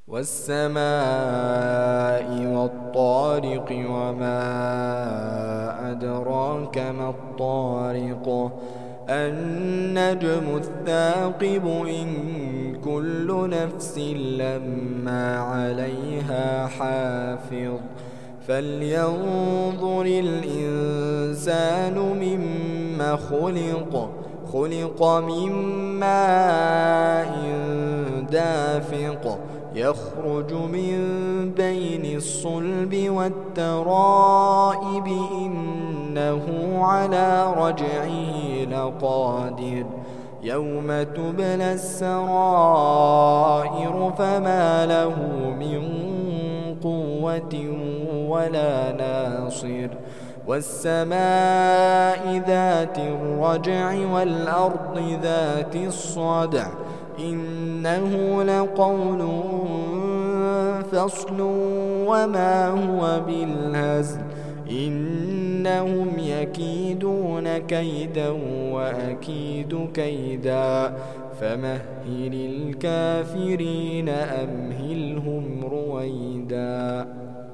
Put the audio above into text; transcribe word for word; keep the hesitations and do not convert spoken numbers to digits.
والسماء والطارق وما أدراك ما الطارق النجم الثاقب إن كل نفس لما عليها حافظ فلينظر الإنسان مما خلق خلق من ماء دافق يخرج من بين الصلب والترائب إنه على رجعه لقادر يوم تبلى السرائر فما له من قوة ولا ناصر والسماء ذات الرجع والأرض ذات الصدع إنه لقول فصل وما هو بالهزل إنهم يكيدون كيدا وأكيد كيدا فمهل الكافرين أمهلهم رويدا.